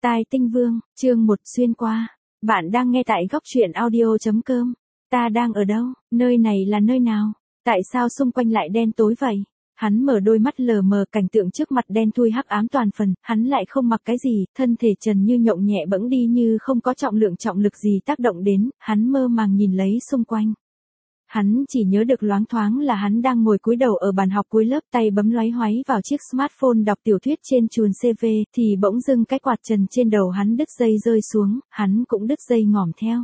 Tai Tinh Vương, chương 1 xuyên qua. Bạn đang nghe tại góc truyện audio.com. Ta đang ở đâu? Nơi này là nơi nào? Tại sao xung quanh lại đen tối vậy? Hắn mở đôi mắt lờ mờ, cảnh tượng trước mặt đen thui hắc ám toàn phần, hắn lại không mặc cái gì, thân thể trần như nhộng nhẹ bẫng đi như không có trọng lực gì tác động đến, hắn mơ màng nhìn lấy xung quanh. Hắn chỉ nhớ được loáng thoáng là hắn đang ngồi cúi đầu ở bàn học cuối lớp, tay bấm loáy hoáy vào chiếc smartphone đọc tiểu thuyết trên chuồn CV, thì bỗng dưng cái quạt trần trên đầu hắn đứt dây rơi xuống, hắn cũng đứt dây ngỏm theo.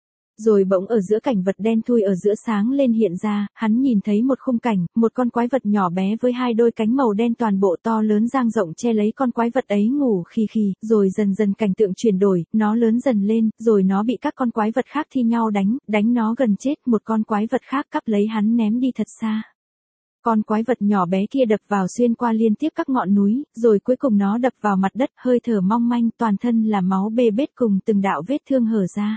Rồi bỗng ở giữa cảnh vật đen thui ở giữa sáng lên hiện ra, hắn nhìn thấy một khung cảnh, một con quái vật nhỏ bé với hai đôi cánh màu đen toàn bộ to lớn dang rộng che lấy con quái vật ấy ngủ khì, rồi dần dần cảnh tượng chuyển đổi, nó lớn dần lên, rồi nó bị các con quái vật khác thi nhau đánh nó gần chết, một con quái vật khác cắp lấy hắn ném đi thật xa. Con quái vật nhỏ bé kia đập vào xuyên qua liên tiếp các ngọn núi, rồi cuối cùng nó đập vào mặt đất, hơi thở mong manh, toàn thân là máu bê bết cùng từng đạo vết thương hở ra.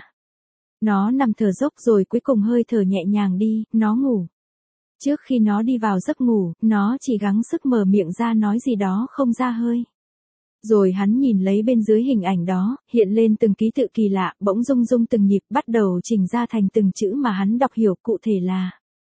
Nó nằm thở dốc rồi cuối cùng hơi thở nhẹ nhàng đi, nó ngủ. Trước khi nó đi vào giấc ngủ, nó chỉ gắng sức mở miệng ra nói gì đó không ra hơi. Rồi hắn nhìn lấy bên dưới hình ảnh đó, hiện lên từng ký tự kỳ lạ, bỗng rung từng nhịp, bắt đầu chỉnh ra thành từng chữ mà hắn đọc hiểu, cụ thể là: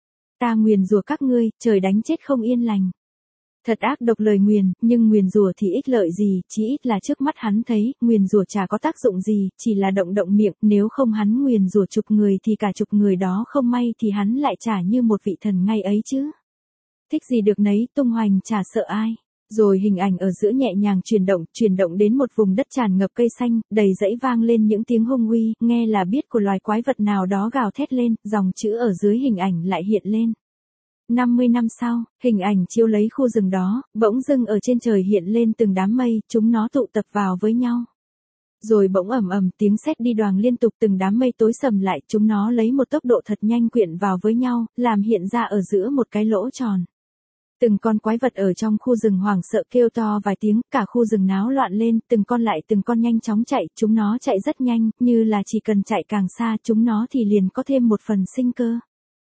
Ta nguyền rủa các ngươi, trời đánh chết không yên lành. Thật ác độc lời nguyền, nhưng nguyền rủa thì ích lợi gì, chỉ ít là trước mắt hắn thấy, nguyền rủa chả có tác dụng gì, chỉ là động miệng, nếu không hắn nguyền rủa chục người thì cả chục người đó không may thì hắn lại chả như một vị thần ngay ấy chứ. Thích gì được nấy, tung hoành chả sợ ai. Rồi hình ảnh ở giữa nhẹ nhàng chuyển động đến một vùng đất tràn ngập cây xanh, đầy dãy vang lên những tiếng hung uy, nghe là biết của loài quái vật nào đó gào thét lên, dòng chữ ở dưới hình ảnh lại hiện lên. 50 năm sau, hình ảnh chiếu lấy khu rừng đó, bỗng dưng ở trên trời hiện lên từng đám mây, chúng nó tụ tập vào với nhau. Rồi bỗng ầm tiếng sét đi đoàng liên tục, từng đám mây tối sầm lại, chúng nó lấy một tốc độ thật nhanh quyện vào với nhau, làm hiện ra ở giữa một cái lỗ tròn. Từng con quái vật ở trong khu rừng hoảng sợ kêu to vài tiếng, cả khu rừng náo loạn lên, từng con nhanh chóng chạy, chúng nó chạy rất nhanh, như là chỉ cần chạy càng xa chúng nó thì liền có thêm một phần sinh cơ.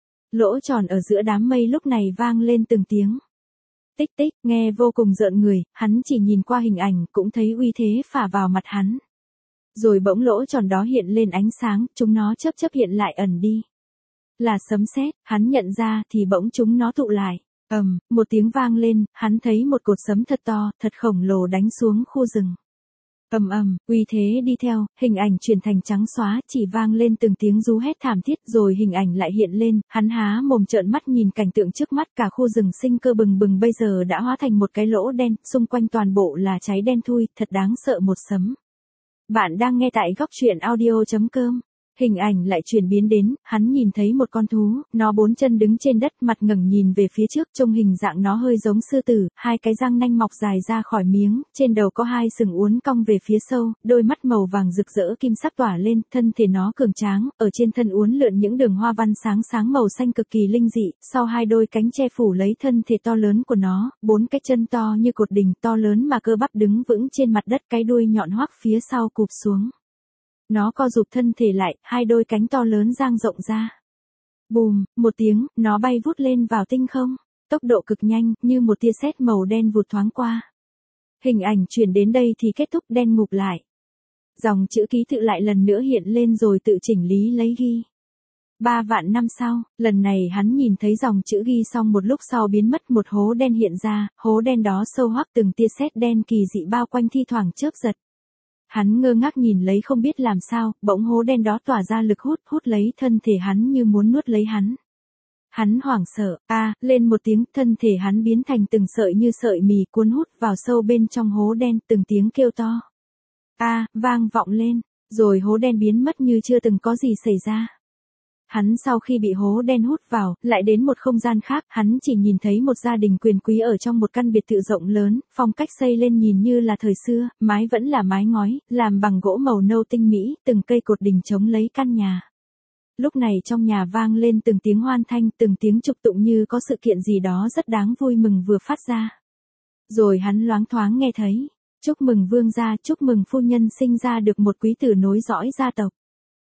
Lỗ tròn ở giữa đám mây lúc này vang lên từng tiếng tích tích, nghe vô cùng rợn người, hắn chỉ nhìn qua hình ảnh cũng thấy uy thế phả vào mặt hắn. Rồi bỗng lỗ tròn đó hiện lên ánh sáng, chúng nó chớp hiện lại ẩn đi. Là sấm sét, hắn nhận ra thì bỗng chúng nó tụ lại. Một tiếng vang lên, hắn thấy một cột sấm thật to, thật khổng lồ đánh xuống khu rừng. Uy thế đi theo, hình ảnh chuyển thành trắng xóa, chỉ vang lên từng tiếng rú hét thảm thiết, rồi hình ảnh lại hiện lên, hắn há mồm trợn mắt nhìn cảnh tượng trước mắt, cả khu rừng sinh cơ bừng bừng bây giờ đã hóa thành một cái lỗ đen, xung quanh toàn bộ là cháy đen thui, thật đáng sợ một sấm. Bạn đang nghe tại góc truyện audio.com. Hình ảnh lại chuyển biến đến, hắn nhìn thấy một con thú, nó 4 chân đứng trên đất, mặt ngẩng nhìn về phía trước, trông hình dạng nó hơi giống sư tử, hai cái răng nanh mọc dài ra khỏi miếng, trên đầu có hai sừng uốn cong về phía sâu, đôi mắt màu vàng rực rỡ kim sắc tỏa lên, thân thể nó cường tráng, ở trên thân uốn lượn những đường hoa văn sáng màu xanh cực kỳ linh dị, sau hai đôi cánh che phủ lấy thân thể to lớn của nó, 4 cái chân to như cột đình to lớn mà cơ bắp đứng vững trên mặt đất, cái đuôi nhọn hoắt phía sau cụp xuống. Nó co rụp thân thể lại, hai đôi cánh to lớn dang rộng ra. Bùm, một tiếng, nó bay vút lên vào tinh không, tốc độ cực nhanh, như một tia sét màu đen vụt thoáng qua. Hình ảnh chuyển đến đây thì kết thúc, đen ngụp lại. Dòng chữ ký tự lại lần nữa hiện lên rồi tự chỉnh lý lấy ghi. 3 vạn năm sau, lần này hắn nhìn thấy dòng chữ ghi xong một lúc sau biến mất, một hố đen hiện ra, hố đen đó sâu hoắc, từng tia sét đen kỳ dị bao quanh thi thoảng chớp giật. Hắn ngơ ngác nhìn lấy không biết làm sao, bỗng hố đen đó tỏa ra lực hút lấy thân thể hắn như muốn nuốt lấy hắn. Hắn hoảng sợ, lên một tiếng, thân thể hắn biến thành từng sợi như sợi mì cuốn hút vào sâu bên trong hố đen, từng tiếng kêu to. Vang vọng lên, rồi hố đen biến mất như chưa từng có gì xảy ra. Hắn sau khi bị hố đen hút vào, lại đến một không gian khác, hắn chỉ nhìn thấy một gia đình quyền quý ở trong một căn biệt thự rộng lớn, phong cách xây lên nhìn như là thời xưa, mái vẫn là mái ngói, làm bằng gỗ màu nâu tinh mỹ, từng cây cột đình chống lấy căn nhà. Lúc này trong nhà vang lên từng tiếng hoan thanh, từng tiếng chúc tụng như có sự kiện gì đó rất đáng vui mừng vừa phát ra. Rồi hắn loáng thoáng nghe thấy, chúc mừng vương gia, chúc mừng phu nhân sinh ra được một quý tử nối dõi gia tộc.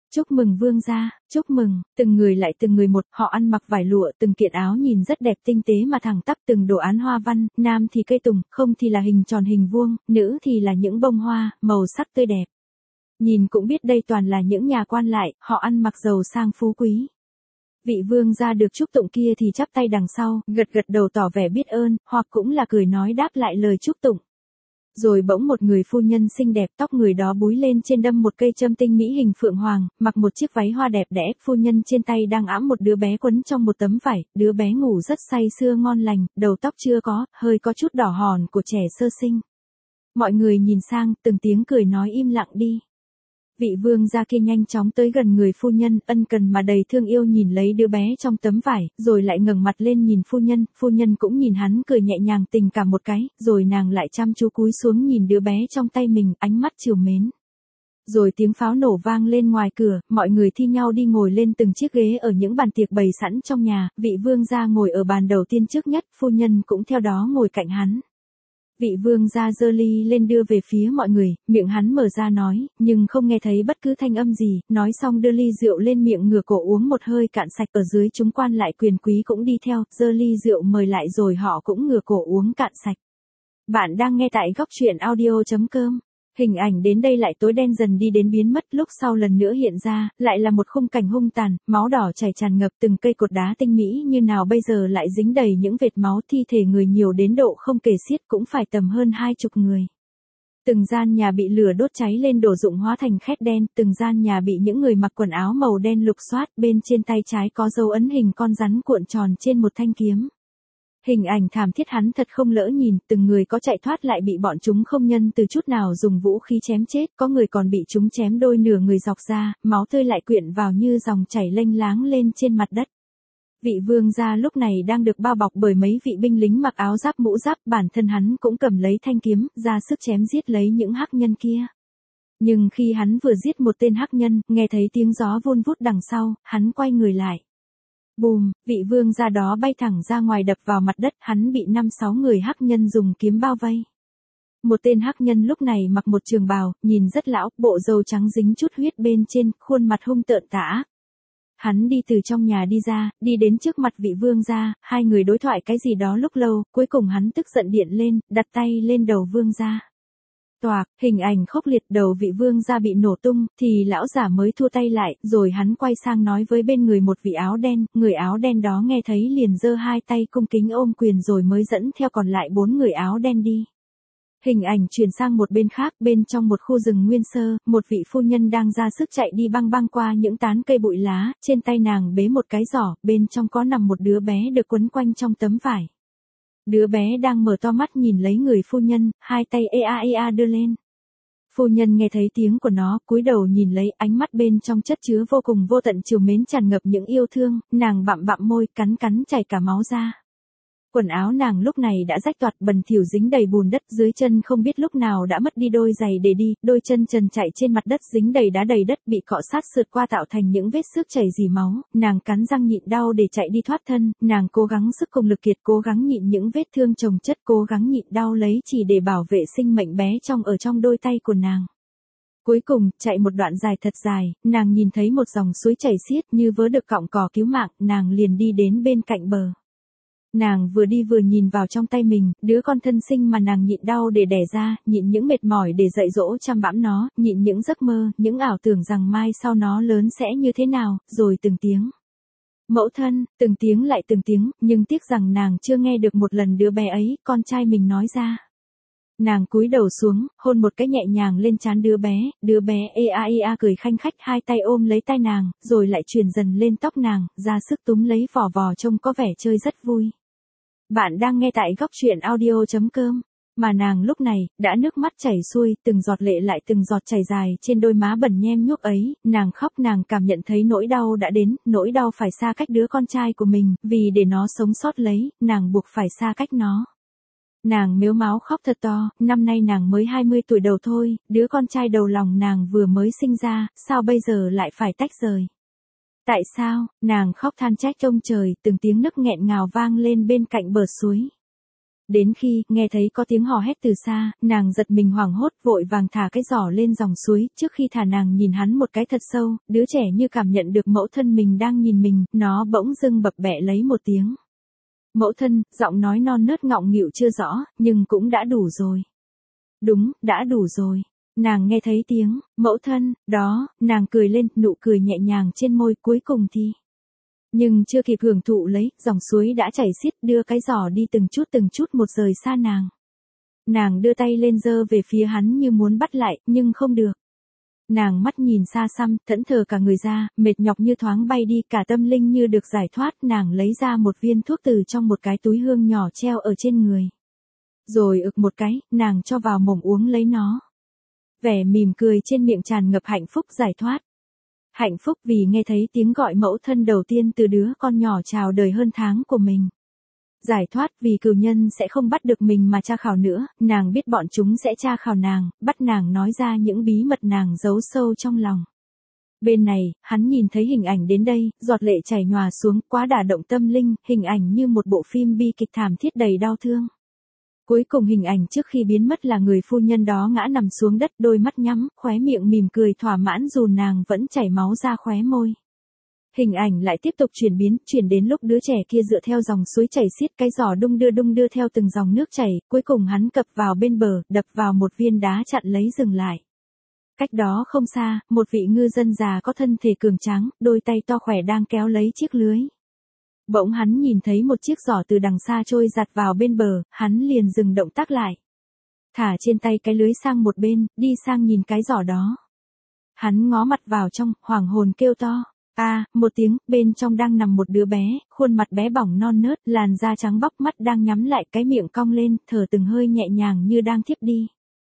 Chúc mừng vương gia, chúc mừng, từng người lại từng người một, họ ăn mặc vải lụa, từng kiện áo nhìn rất đẹp tinh tế mà thẳng tắp, từng đồ án hoa văn, nam thì cây tùng, không thì là hình tròn hình vuông, nữ thì là những bông hoa, màu sắc tươi đẹp. Nhìn cũng biết đây toàn là những nhà quan lại, họ ăn mặc giàu sang phú quý. Vị vương gia được chúc tụng kia thì chắp tay đằng sau, gật gật đầu tỏ vẻ biết ơn, hoặc cũng là cười nói đáp lại lời chúc tụng. Rồi bỗng một người phu nhân xinh đẹp, tóc người đó búi lên trên đâm một cây châm tinh mỹ hình phượng hoàng, mặc một chiếc váy hoa đẹp đẽ, phu nhân trên tay đang ẵm một đứa bé quấn trong một tấm vải, đứa bé ngủ rất say sưa ngon lành, đầu tóc chưa có, hơi có chút đỏ hòn của trẻ sơ sinh. Mọi người nhìn sang, từng tiếng cười nói im lặng đi. Vị vương gia kia nhanh chóng tới gần người phu nhân, ân cần mà đầy thương yêu nhìn lấy đứa bé trong tấm vải, rồi lại ngẩng mặt lên nhìn phu nhân cũng nhìn hắn cười nhẹ nhàng tình cảm một cái, rồi nàng lại chăm chú cúi xuống nhìn đứa bé trong tay mình, ánh mắt trìu mến. Rồi tiếng pháo nổ vang lên ngoài cửa, mọi người thi nhau đi ngồi lên từng chiếc ghế ở những bàn tiệc bày sẵn trong nhà, vị vương gia ngồi ở bàn đầu tiên trước nhất, phu nhân cũng theo đó ngồi cạnh hắn. Vị vương gia giơ ly lên đưa về phía mọi người, miệng hắn mở ra nói, nhưng không nghe thấy bất cứ thanh âm gì, nói xong đưa ly rượu lên miệng ngửa cổ uống một hơi cạn sạch, ở dưới chúng quan lại quyền quý cũng đi theo, giơ ly rượu mời lại rồi họ cũng ngửa cổ uống cạn sạch. Bạn đang nghe tại góc truyện audio.com. Hình ảnh đến đây lại tối đen dần đi đến biến mất, lúc sau lần nữa hiện ra, lại là một khung cảnh hung tàn, máu đỏ chảy tràn ngập, từng cây cột đá tinh mỹ như nào bây giờ lại dính đầy những vệt máu, thi thể người nhiều đến độ không kể xiết, cũng phải tầm hơn 20 người. Từng gian nhà bị lửa đốt cháy lên đổ rụng hóa thành khét đen, từng gian nhà bị những người mặc quần áo màu đen lục soát, bên trên tay trái có dấu ấn hình con rắn cuộn tròn trên một thanh kiếm. Hình ảnh thảm thiết hắn thật không lỡ nhìn, từng người có chạy thoát lại bị bọn chúng không nhân từ chút nào dùng vũ khí chém chết, có người còn bị chúng chém đôi nửa người dọc ra, máu tươi lại quyện vào như dòng chảy lênh láng lên trên mặt đất. Vị vương gia lúc này đang được bao bọc bởi mấy vị binh lính mặc áo giáp mũ giáp, bản thân hắn cũng cầm lấy thanh kiếm, ra sức chém giết lấy những hắc nhân kia. Nhưng khi hắn vừa giết một tên hắc nhân, nghe thấy tiếng gió vun vút đằng sau, hắn quay người lại. Bùm, vị vương gia đó bay thẳng ra ngoài đập vào mặt đất, hắn bị 5-6 người hắc nhân dùng kiếm bao vây. Một tên hắc nhân lúc này mặc một trường bào, nhìn rất lão, bộ râu trắng dính chút huyết bên trên, khuôn mặt hung tợn tả. Hắn đi từ trong nhà đi ra, đi đến trước mặt vị vương gia, hai người đối thoại cái gì đó lúc lâu, cuối cùng hắn tức giận điện lên, đặt tay lên đầu vương gia. Toạc, hình ảnh khốc liệt, đầu vị vương gia bị nổ tung, thì lão giả mới thua tay lại, rồi hắn quay sang nói với bên người một vị áo đen, người áo đen đó nghe thấy liền giơ hai tay cung kính ôm quyền rồi mới dẫn theo còn lại 4 người áo đen đi. Hình ảnh chuyển sang một bên khác, bên trong một khu rừng nguyên sơ, một vị phu nhân đang ra sức chạy đi băng băng qua những tán cây bụi lá, trên tay nàng bế một cái giỏ, bên trong có nằm một đứa bé được quấn quanh trong tấm vải. Đứa bé đang mở to mắt nhìn lấy người phu nhân, hai tay ea đưa lên. Phu nhân nghe thấy tiếng của nó, cúi đầu nhìn lấy, ánh mắt bên trong chất chứa vô cùng vô tận trìu mến tràn ngập những yêu thương, nàng bặm bặm môi, cắn cắn chảy cả máu ra. Quần áo nàng lúc này đã rách toạc, bẩn thỉu dính đầy bùn đất, dưới chân không biết lúc nào đã mất đi đôi giày để đi, đôi chân trần chạy trên mặt đất dính đầy đá đầy đất, bị cọ sát sượt qua tạo thành những vết xước chảy rỉ máu, nàng cắn răng nhịn đau để chạy đi thoát thân, nàng cố gắng sức cùng lực kiệt, cố gắng nhịn những vết thương chồng chất, cố gắng nhịn đau lấy chỉ để bảo vệ sinh mệnh bé ở trong đôi tay của nàng. Cuối cùng, chạy một đoạn dài thật dài, nàng nhìn thấy một dòng suối chảy xiết như vớ được cọng cỏ cứu mạng, nàng liền đi đến bên cạnh bờ. Nàng vừa đi vừa nhìn vào trong tay mình, đứa con thân sinh mà nàng nhịn đau để đẻ ra, nhịn những mệt mỏi để dạy dỗ chăm bẵm nó, nhịn những giấc mơ, những ảo tưởng rằng mai sau nó lớn sẽ như thế nào, rồi từng tiếng. Mẫu thân, từng tiếng lại từng tiếng, nhưng tiếc rằng nàng chưa nghe được một lần đứa bé ấy, con trai mình nói ra. Nàng cúi đầu xuống, hôn một cái nhẹ nhàng lên trán đứa bé ea cười khanh khách, hai tay ôm lấy tai nàng, rồi lại truyền dần lên tóc nàng, ra sức túm lấy vò vò trông có vẻ chơi rất vui. Bạn đang nghe tại góc truyện audio.com, mà nàng lúc này, đã nước mắt chảy xuôi, từng giọt lệ lại từng giọt chảy dài trên đôi má bẩn nhem nhuốc ấy, nàng khóc, nàng cảm nhận thấy nỗi đau đã đến, nỗi đau phải xa cách đứa con trai của mình, vì để nó sống sót lấy, nàng buộc phải xa cách nó. Nàng mếu máo khóc thật to, năm nay nàng mới 20 tuổi đầu thôi, đứa con trai đầu lòng nàng vừa mới sinh ra, sao bây giờ lại phải tách rời? Tại sao? Nàng khóc than trách trông trời, từng tiếng nức nghẹn ngào vang lên bên cạnh bờ suối. Đến khi nghe thấy có tiếng hò hét từ xa, nàng giật mình hoảng hốt, vội vàng thả cái giỏ lên dòng suối, trước khi thả nàng nhìn hắn một cái thật sâu, đứa trẻ như cảm nhận được mẫu thân mình đang nhìn mình, nó bỗng dưng bập bẹ lấy một tiếng. Mẫu thân, giọng nói non nớt ngọng nghịu chưa rõ, nhưng cũng đã đủ rồi. Đúng, đã đủ rồi. Nàng nghe thấy tiếng, mẫu thân, đó, nàng cười lên, nụ cười nhẹ nhàng trên môi, cuối cùng thì. Nhưng chưa kịp hưởng thụ lấy, dòng suối đã chảy xiết đưa cái giỏ đi từng chút một rời xa nàng. Nàng đưa tay lên giơ về phía hắn như muốn bắt lại, nhưng không được. Nàng mắt nhìn xa xăm, thẫn thờ cả người ra, mệt nhọc như thoáng bay đi, cả tâm linh như được giải thoát, nàng lấy ra một viên thuốc từ trong một cái túi hương nhỏ treo ở trên người. Rồi ực một cái, nàng cho vào mồm uống lấy nó. Vẻ mỉm cười trên miệng tràn ngập hạnh phúc giải thoát. Hạnh phúc vì nghe thấy tiếng gọi mẫu thân đầu tiên từ đứa con nhỏ chào đời hơn tháng của mình. Giải thoát vì cừu nhân sẽ không bắt được mình mà tra khảo nữa, nàng biết bọn chúng sẽ tra khảo nàng, bắt nàng nói ra những bí mật nàng giấu sâu trong lòng. Bên này, hắn nhìn thấy hình ảnh đến đây, giọt lệ chảy nhòa xuống, quá đả động tâm linh, hình ảnh như một bộ phim bi kịch thảm thiết đầy đau thương. Cuối cùng hình ảnh trước khi biến mất là người phu nhân đó ngã nằm xuống đất, đôi mắt nhắm, khóe miệng mỉm cười thỏa mãn dù nàng vẫn chảy máu ra khóe môi. Hình ảnh lại tiếp tục chuyển đến lúc đứa trẻ kia dựa theo dòng suối chảy xiết, cái giỏ đung đưa theo từng dòng nước chảy, cuối cùng hắn cập vào bên bờ, đập vào một viên đá chặn lấy dừng lại. Cách đó không xa, một vị ngư dân già có thân thể cường tráng, đôi tay to khỏe đang kéo lấy chiếc lưới. Bỗng hắn nhìn thấy một chiếc giỏ từ đằng xa trôi giặt vào bên bờ, hắn liền dừng động tác lại. Thả trên tay cái lưới sang một bên, đi sang nhìn cái giỏ đó. Hắn ngó mặt vào trong, hoảng hồn kêu to. Một tiếng, bên trong đang nằm một đứa bé, khuôn mặt bé bỏng non nớt, làn da trắng bóc, mắt đang nhắm lại, cái miệng cong lên, thở từng hơi nhẹ nhàng như đang thiếp đi.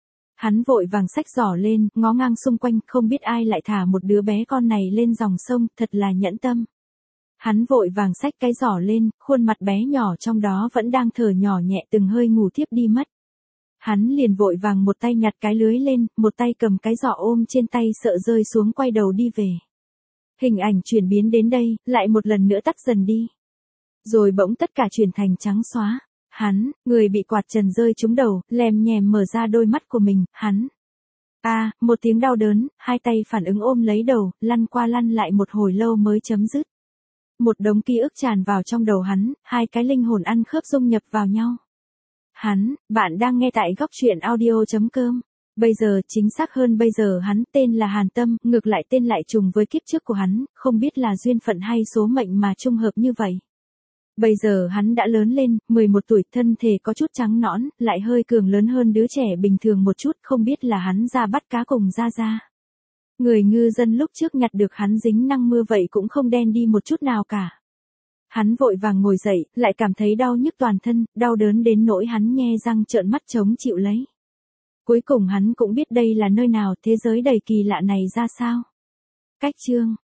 Hắn vội vàng xách giỏ lên, ngó ngang xung quanh, không biết ai lại thả một đứa bé con này lên dòng sông, thật là nhẫn tâm. Hắn vội vàng xách cái giỏ lên, khuôn mặt bé nhỏ trong đó vẫn đang thở nhỏ nhẹ từng hơi ngủ thiếp đi mất. Hắn liền vội vàng một tay nhặt cái lưới lên, một tay cầm cái giỏ ôm trên tay sợ rơi xuống quay đầu đi về. Hình ảnh chuyển biến đến đây, lại một lần nữa tắt dần đi. Rồi bỗng tất cả chuyển thành trắng xóa. Hắn, người bị quạt trần rơi trúng đầu, lèm nhèm mở ra đôi mắt của mình, hắn. Một tiếng đau đớn, hai tay phản ứng ôm lấy đầu, lăn qua lăn lại một hồi lâu mới chấm dứt. Một đống ký ức tràn vào trong đầu hắn, hai cái linh hồn ăn khớp dung nhập vào nhau. Bạn đang nghe tại góc truyện audio.com. Bây giờ, chính xác hơn bây giờ hắn tên là Hàn Tâm, ngược lại tên lại trùng với kiếp trước của hắn, không biết là duyên phận hay số mệnh mà trùng hợp như vậy. Bây giờ hắn đã lớn lên, 11 tuổi, thân thể có chút trắng nõn, lại hơi cường lớn hơn đứa trẻ bình thường một chút, không biết là hắn ra bắt cá cùng ra. Người ngư dân lúc trước nhặt được hắn dính năng mưa vậy cũng không đen đi một chút nào cả. Hắn vội vàng ngồi dậy, lại cảm thấy đau nhức toàn thân, đau đớn đến nỗi hắn nhe răng trợn mắt chống chịu lấy. Cuối cùng hắn cũng biết đây là nơi nào, thế giới đầy kỳ lạ này ra sao. Cách chương